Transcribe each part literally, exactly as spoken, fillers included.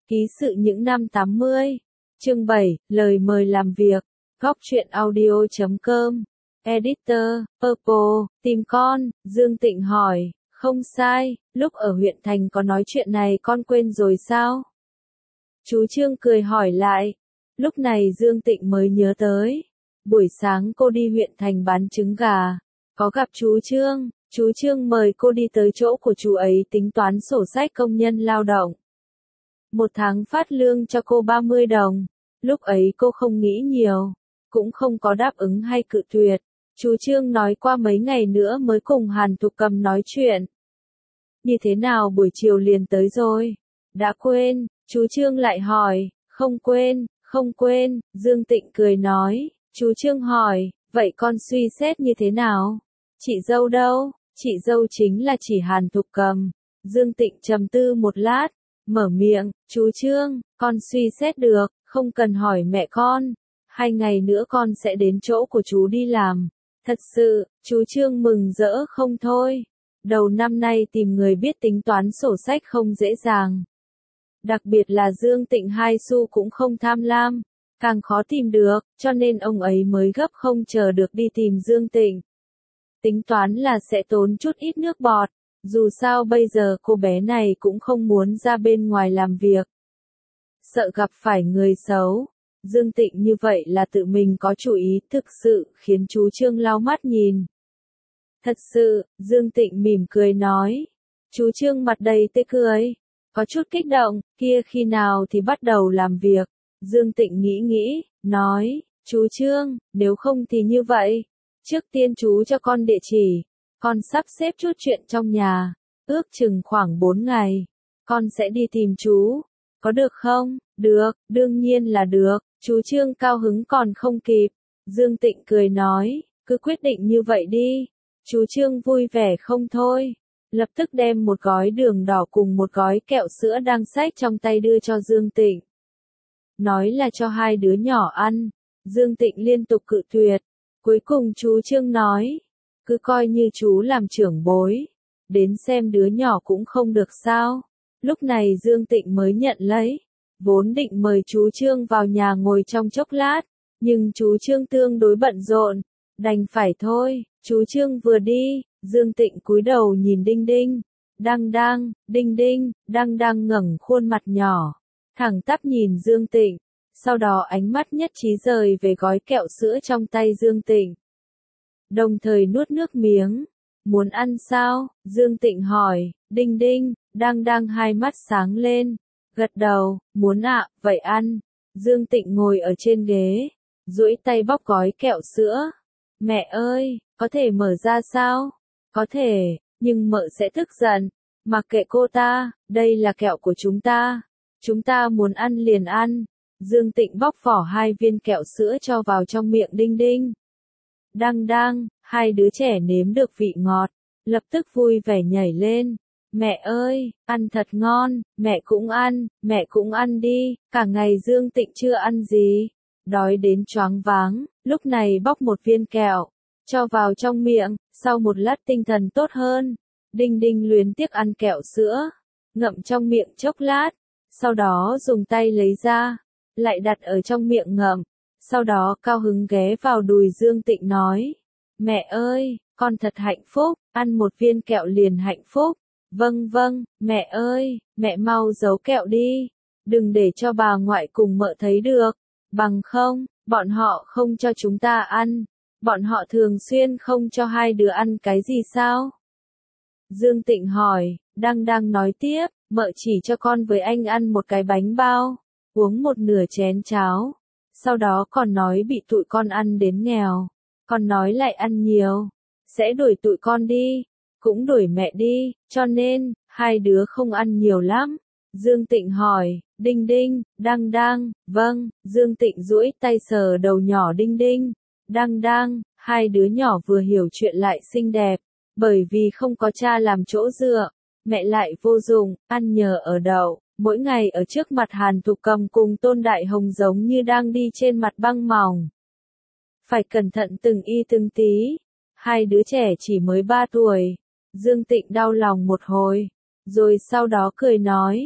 Ký sự những năm tám mươi. Chương bảy, lời mời làm việc. Góc truyện audio chấm com. Editor, Purple, tìm con, Dương Tịnh hỏi. Không sai, lúc ở huyện thành có nói chuyện này con quên rồi sao? Chú Trương cười hỏi lại. Lúc này Dương Tịnh mới nhớ tới. Buổi sáng cô đi huyện thành bán trứng gà. Có gặp chú Trương, chú Trương mời cô đi tới chỗ của chú ấy tính toán sổ sách công nhân lao động. Một tháng phát lương cho cô ba mươi đồng. Lúc ấy cô không nghĩ nhiều, cũng không có đáp ứng hay cự tuyệt. Chú Trương nói qua mấy ngày nữa mới cùng Hàn Thục Cầm nói chuyện. Như thế nào buổi chiều liền tới rồi? Đã quên, chú Trương lại hỏi. Không quên, không quên, Dương Tịnh cười nói. Chú Trương hỏi, vậy con suy xét như thế nào? Chị dâu đâu? Chị dâu chính là chỉ Hàn Thục Cầm. Dương Tịnh trầm tư một lát, mở miệng, chú Trương, con suy xét được, không cần hỏi mẹ con. Hai ngày nữa con sẽ đến chỗ của chú đi làm. Thật sự, chú Trương mừng rỡ không thôi. Đầu năm nay tìm người biết tính toán sổ sách không dễ dàng. Đặc biệt là Dương Tịnh hai xu cũng không tham lam, càng khó tìm được, cho nên ông ấy mới gấp không chờ được đi tìm Dương Tịnh. Tính toán là sẽ tốn chút ít nước bọt, dù sao bây giờ cô bé này cũng không muốn ra bên ngoài làm việc. Sợ gặp phải người xấu, Dương Tịnh như vậy là tự mình có chủ ý thực sự khiến chú Trương lau mắt nhìn. Thật sự, Dương Tịnh mỉm cười nói. Chú Trương mặt đầy tươi cười, có chút kích động, kia khi nào thì bắt đầu làm việc. Dương Tịnh nghĩ nghĩ, nói, chú Trương, nếu không thì như vậy. Trước tiên chú cho con địa chỉ, con sắp xếp chút chuyện trong nhà, ước chừng khoảng bốn ngày, con sẽ đi tìm chú, có được không? Được, đương nhiên là được, chú Trương cao hứng còn không kịp. Dương Tịnh cười nói, cứ quyết định như vậy đi. Chú Trương vui vẻ không thôi, lập tức đem một gói đường đỏ cùng một gói kẹo sữa đang xách trong tay đưa cho Dương Tịnh. Nói là cho hai đứa nhỏ ăn, Dương Tịnh liên tục cự tuyệt. Cuối cùng chú Trương nói, cứ coi như chú làm trưởng bối, đến xem đứa nhỏ cũng không được sao. Lúc này Dương Tịnh mới nhận lấy, vốn định mời chú Trương vào nhà ngồi trong chốc lát, nhưng chú Trương tương đối bận rộn, đành phải thôi. Chú Trương vừa đi, Dương Tịnh cúi đầu nhìn Đinh Đinh, Đăng Đăng, Đinh Đinh, Đăng Đăng ngẩng khuôn mặt nhỏ, thẳng tắp nhìn Dương Tịnh. Sau đó ánh mắt nhất trí rời về gói kẹo sữa trong tay Dương Tịnh. Đồng thời nuốt nước miếng. Muốn ăn sao? Dương Tịnh hỏi. Đinh Đinh, Đăng Đăng hai mắt sáng lên. Gật đầu, muốn ạ, vậy ăn. Dương Tịnh ngồi ở trên ghế, duỗi tay bóc gói kẹo sữa. Mẹ ơi, có thể mở ra sao? Có thể, nhưng mợ sẽ tức giận. Mặc kệ cô ta, đây là kẹo của chúng ta. Chúng ta muốn ăn liền ăn. Dương Tịnh bóc vỏ hai viên kẹo sữa cho vào trong miệng Đinh Đinh. Đăng Đăng, hai đứa trẻ nếm được vị ngọt, lập tức vui vẻ nhảy lên. Mẹ ơi, ăn thật ngon, mẹ cũng ăn, mẹ cũng ăn đi. Cả ngày Dương Tịnh chưa ăn gì, đói đến choáng váng, lúc này bóc một viên kẹo, cho vào trong miệng, sau một lát tinh thần tốt hơn. Đinh Đinh luyến tiếc ăn kẹo sữa, ngậm trong miệng chốc lát, sau đó dùng tay lấy ra, lại đặt ở trong miệng ngậm, sau đó cao hứng ghé vào đùi Dương Tịnh nói, mẹ ơi, con thật hạnh phúc, ăn một viên kẹo liền hạnh phúc. Vâng vâng, mẹ ơi, mẹ mau giấu kẹo đi, đừng để cho bà ngoại cùng mợ thấy được, bằng không, bọn họ không cho chúng ta ăn, bọn họ thường xuyên không cho hai đứa ăn cái gì sao? Dương Tịnh hỏi. Đăng Đăng nói tiếp, mợ chỉ cho con với anh ăn một cái bánh bao, uống một nửa chén cháo, sau đó còn nói bị tụi con ăn đến nghèo, còn nói lại ăn nhiều, sẽ đuổi tụi con đi, cũng đuổi mẹ đi, cho nên, hai đứa không ăn nhiều lắm. Dương Tịnh hỏi. Đinh Đinh, Đăng Đăng, vâng. Dương Tịnh duỗi tay sờ đầu nhỏ Đinh Đinh, Đăng Đăng, hai đứa nhỏ vừa hiểu chuyện lại xinh đẹp, bởi vì không có cha làm chỗ dựa, mẹ lại vô dụng, ăn nhờ ở đậu, mỗi ngày ở trước mặt Hàn Thục Cầm cùng Tôn Đại Hồng giống như đang đi trên mặt băng mỏng. Phải cẩn thận từng y từng tí, hai đứa trẻ chỉ mới ba tuổi. Dương Tịnh đau lòng một hồi, rồi sau đó cười nói,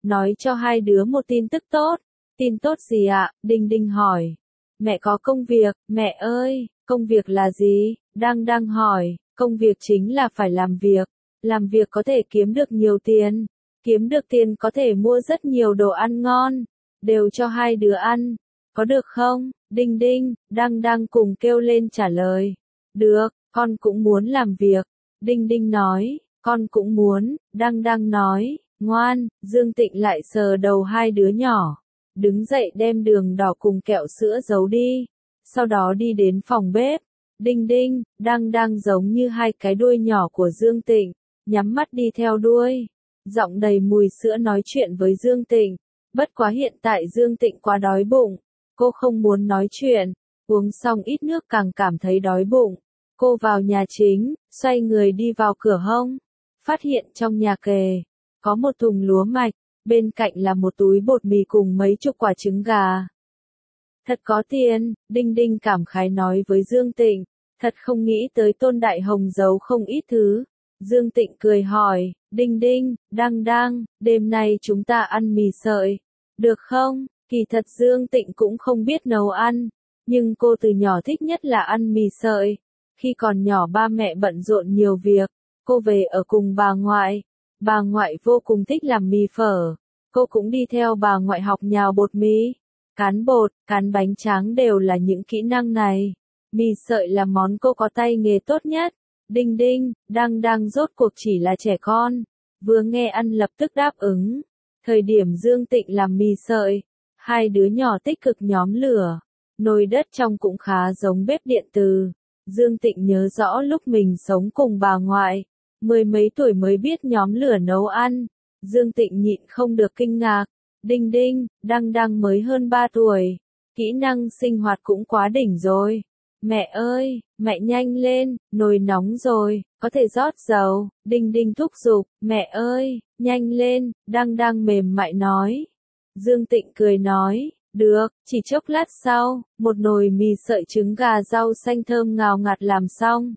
nói cho hai đứa một tin tức tốt. Tin tốt gì ạ? Đinh Đinh hỏi. Mẹ có công việc, mẹ ơi, công việc là gì? Đang đang hỏi, công việc chính là phải làm việc. Làm việc có thể kiếm được nhiều tiền. Kiếm được tiền có thể mua rất nhiều đồ ăn ngon. Đều cho hai đứa ăn. Có được không? Đinh Đinh, Đang Đang cùng kêu lên trả lời. Được, con cũng muốn làm việc. Đinh Đinh nói, con cũng muốn. Đang Đang nói, ngoan. Dương Tịnh lại sờ đầu hai đứa nhỏ. Đứng dậy đem đường đỏ cùng kẹo sữa giấu đi. Sau đó đi đến phòng bếp. Đinh Đinh, Đang Đang giống như hai cái đuôi nhỏ của Dương Tịnh. Nhắm mắt đi theo đuôi. Giọng đầy mùi sữa nói chuyện với Dương Tịnh. Bất quá hiện tại Dương Tịnh quá đói bụng. Cô không muốn nói chuyện. Uống xong ít nước càng cảm thấy đói bụng. Cô vào nhà chính, xoay người đi vào cửa hông. Phát hiện trong nhà kề. Có một thùng lúa mạch. Bên cạnh là một túi bột mì cùng mấy chục quả trứng gà. Thật có tiền, Đinh Đinh cảm khái nói với Dương Tịnh. Thật không nghĩ tới Tôn Đại Hồng giấu không ít thứ. Dương Tịnh cười hỏi, Đinh Đinh, Đang Đang, đêm nay chúng ta ăn mì sợi. Được không? Kỳ thật Dương Tịnh cũng không biết nấu ăn. Nhưng cô từ nhỏ thích nhất là ăn mì sợi. Khi còn nhỏ ba mẹ bận rộn nhiều việc. Cô về ở cùng bà ngoại. Bà ngoại vô cùng thích làm mì phở. Cô cũng đi theo bà ngoại học nhào bột mì. Cán bột, cán bánh tráng đều là những kỹ năng này. Mì sợi là món cô có tay nghề tốt nhất. Đinh Đinh, Đang Đang rốt cuộc chỉ là trẻ con. Vừa nghe ăn lập tức đáp ứng. Thời điểm Dương Tịnh làm mì sợi. Hai đứa nhỏ tích cực nhóm lửa. Nồi đất trong cũng khá giống bếp điện từ. Dương Tịnh nhớ rõ lúc mình sống cùng bà ngoại. Mười mấy tuổi mới biết nhóm lửa nấu ăn. Dương Tịnh nhịn không được kinh ngạc. Đinh Đinh, Đang Đang mới hơn ba tuổi. Kỹ năng sinh hoạt cũng quá đỉnh rồi. Mẹ ơi, mẹ nhanh lên, nồi nóng rồi, có thể rót dầu. Đinh Đinh thúc giục, mẹ ơi, nhanh lên, Đang Đang mềm mại nói. Dương Tịnh cười nói, được, chỉ chốc lát sau, một nồi mì sợi trứng gà rau xanh thơm ngào ngạt làm xong.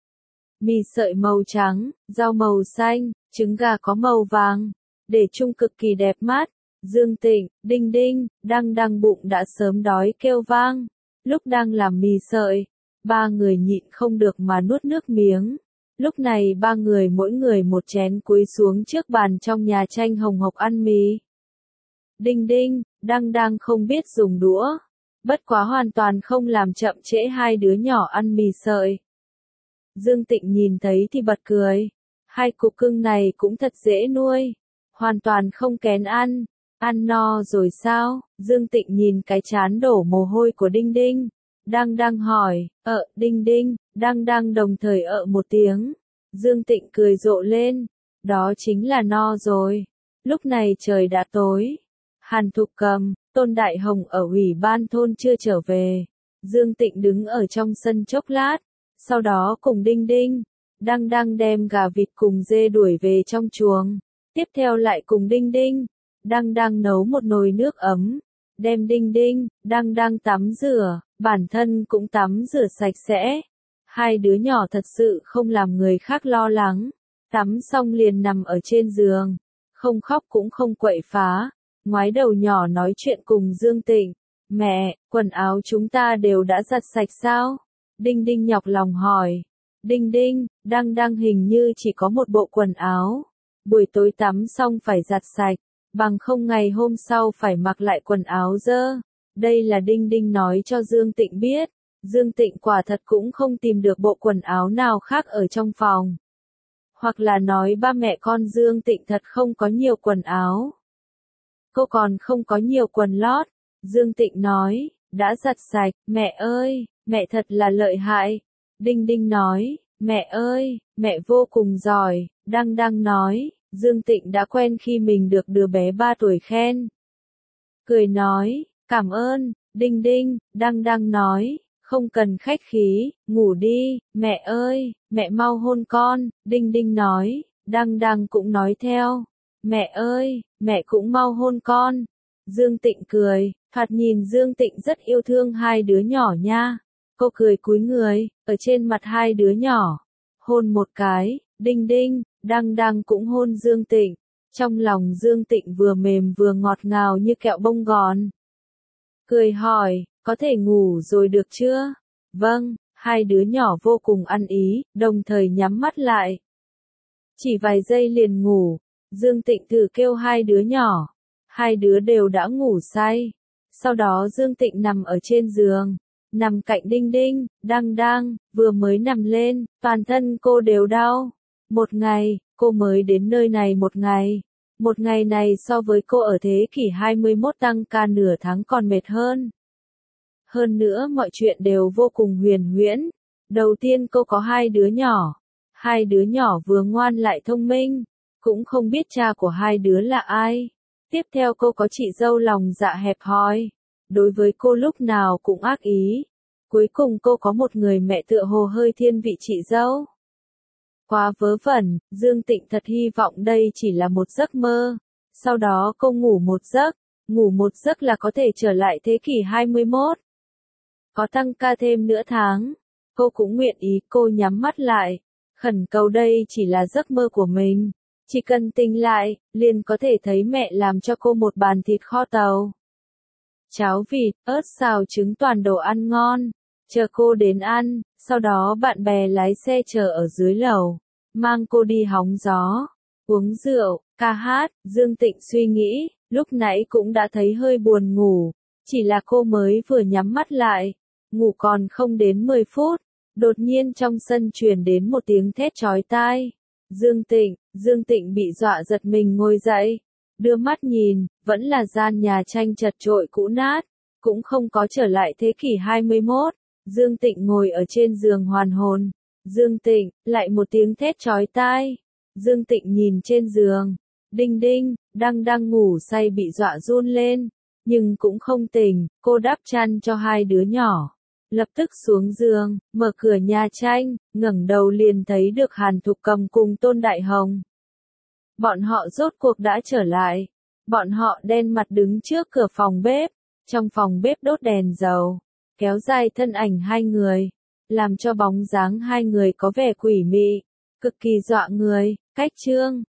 Mì sợi màu trắng, rau màu xanh, trứng gà có màu vàng, để chung cực kỳ đẹp mắt. Dương Tịnh, Đinh Đinh, Đang Đang bụng đã sớm đói kêu vang. Lúc đang làm mì sợi, ba người nhịn không được mà nuốt nước miếng. Lúc này ba người mỗi người một chén cúi xuống trước bàn trong nhà tranh hồng hộc ăn mì. Đinh Đinh, Đang Đang không biết dùng đũa. Bất quá hoàn toàn không làm chậm trễ hai đứa nhỏ ăn mì sợi. Dương Tịnh nhìn thấy thì bật cười. Hai cục cưng này cũng thật dễ nuôi. Hoàn toàn không kén ăn. Ăn no rồi sao? Dương Tịnh nhìn cái chán đổ mồ hôi của Đinh Đinh. Đang Đang hỏi, ợ, Đinh Đinh, Đang Đang đồng thời ợ một tiếng. Dương Tịnh cười rộ lên. Đó chính là no rồi. Lúc này trời đã tối. Hàn Thục Cầm, Tôn Đại Hồng ở ủy ban thôn chưa trở về. Dương Tịnh đứng ở trong sân chốc lát. Sau đó cùng Đinh Đinh, Đang Đang đem gà vịt cùng dê đuổi về trong chuồng. Tiếp theo lại cùng Đinh Đinh, Đang Đang nấu một nồi nước ấm. Đem Đinh Đinh, Đang Đang tắm rửa, bản thân cũng tắm rửa sạch sẽ. Hai đứa nhỏ thật sự không làm người khác lo lắng. Tắm xong liền nằm ở trên giường. Không khóc cũng không quậy phá. Ngoái đầu nhỏ nói chuyện cùng Dương Tịnh. Mẹ, quần áo chúng ta đều đã giặt sạch sao? Đinh Đinh nhọc lòng hỏi. Đinh Đinh, Đang Đang hình như chỉ có một bộ quần áo. Buổi tối tắm xong phải giặt sạch. Bằng không ngày hôm sau phải mặc lại quần áo dơ. Đây là Đinh Đinh nói cho Dương Tịnh biết. Dương Tịnh quả thật cũng không tìm được bộ quần áo nào khác ở trong phòng. Hoặc là nói ba mẹ con Dương Tịnh thật không có nhiều quần áo. Cô còn không có nhiều quần lót. Dương Tịnh nói, đã giặt sạch, mẹ ơi, mẹ thật là lợi hại. Đinh Đinh nói, mẹ ơi, mẹ vô cùng giỏi. Đang Đang nói, Dương Tịnh đã quen khi mình được đứa bé ba tuổi khen. Cười nói, cảm ơn. Đinh Đinh, Đang Đang nói, không cần khách khí, ngủ đi, mẹ ơi, mẹ mau hôn con. Đinh Đinh nói, Đang Đang cũng nói theo, mẹ ơi, mẹ cũng mau hôn con. Dương Tịnh cười, thoạt nhìn Dương Tịnh rất yêu thương hai đứa nhỏ nha. Cô cười cúi người, ở trên mặt hai đứa nhỏ, hôn một cái. Đinh Đinh, Đang Đang cũng hôn Dương Tịnh. Trong lòng Dương Tịnh vừa mềm vừa ngọt ngào như kẹo bông gòn. Cười hỏi, có thể ngủ rồi được chưa? Vâng, hai đứa nhỏ vô cùng ăn ý, đồng thời nhắm mắt lại. Chỉ vài giây liền ngủ, Dương Tịnh thử kêu hai đứa nhỏ. Hai đứa đều đã ngủ say. Sau đó Dương Tịnh nằm ở trên giường, nằm cạnh Đinh Đinh, Đăng Đăng, vừa mới nằm lên, toàn thân cô đều đau. Một ngày, cô mới đến nơi này một ngày. Một ngày này so với cô ở thế kỷ hai mươi mốt tăng ca nửa tháng còn mệt hơn. Hơn nữa mọi chuyện đều vô cùng huyền huyễn. Đầu tiên cô có hai đứa nhỏ. Hai đứa nhỏ vừa ngoan lại thông minh. Cũng không biết cha của hai đứa là ai. Tiếp theo cô có chị dâu lòng dạ hẹp hòi. Đối với cô lúc nào cũng ác ý. Cuối cùng cô có một người mẹ tựa hồ hơi thiên vị chị dâu. Quá vớ vẩn, Dương Tịnh thật hy vọng đây chỉ là một giấc mơ. Sau đó cô ngủ một giấc, ngủ một giấc là có thể trở lại thế kỷ hai mươi mốt. Có tăng ca thêm nửa tháng, cô cũng nguyện ý. Cô nhắm mắt lại, khẩn cầu đây chỉ là giấc mơ của mình. Chỉ cần tỉnh lại, liền có thể thấy mẹ làm cho cô một bàn thịt kho tàu. Cháo vịt, ớt xào trứng toàn đồ ăn ngon. Chờ cô đến ăn, sau đó bạn bè lái xe chờ ở dưới lầu, mang cô đi hóng gió, uống rượu, ca hát. Dương Tịnh suy nghĩ, lúc nãy cũng đã thấy hơi buồn ngủ, chỉ là cô mới vừa nhắm mắt lại, ngủ còn không đến mười phút, đột nhiên trong sân truyền đến một tiếng thét chói tai. Dương Tịnh, Dương Tịnh bị dọa giật mình ngồi dậy, đưa mắt nhìn, vẫn là gian nhà tranh chật chội cũ nát, cũng không có trở lại thế kỷ hai mươi mốt. Dương Tịnh ngồi ở trên giường hoàn hồn. Dương Tịnh, lại một tiếng thét chói tai. Dương Tịnh nhìn trên giường. Đinh Đinh, Đăng Đăng ngủ say bị dọa run lên. Nhưng cũng không tỉnh, cô đắp chăn cho hai đứa nhỏ. Lập tức xuống giường, mở cửa nhà tranh, ngẩng đầu liền thấy được Hàn Thục Cầm cùng Tôn Đại Hồng. Bọn họ rốt cuộc đã trở lại. Bọn họ đen mặt đứng trước cửa phòng bếp. Trong phòng bếp đốt đèn dầu. Kéo dài thân ảnh hai người, làm cho bóng dáng hai người có vẻ quỷ mị, cực kỳ dọa người. Cách chương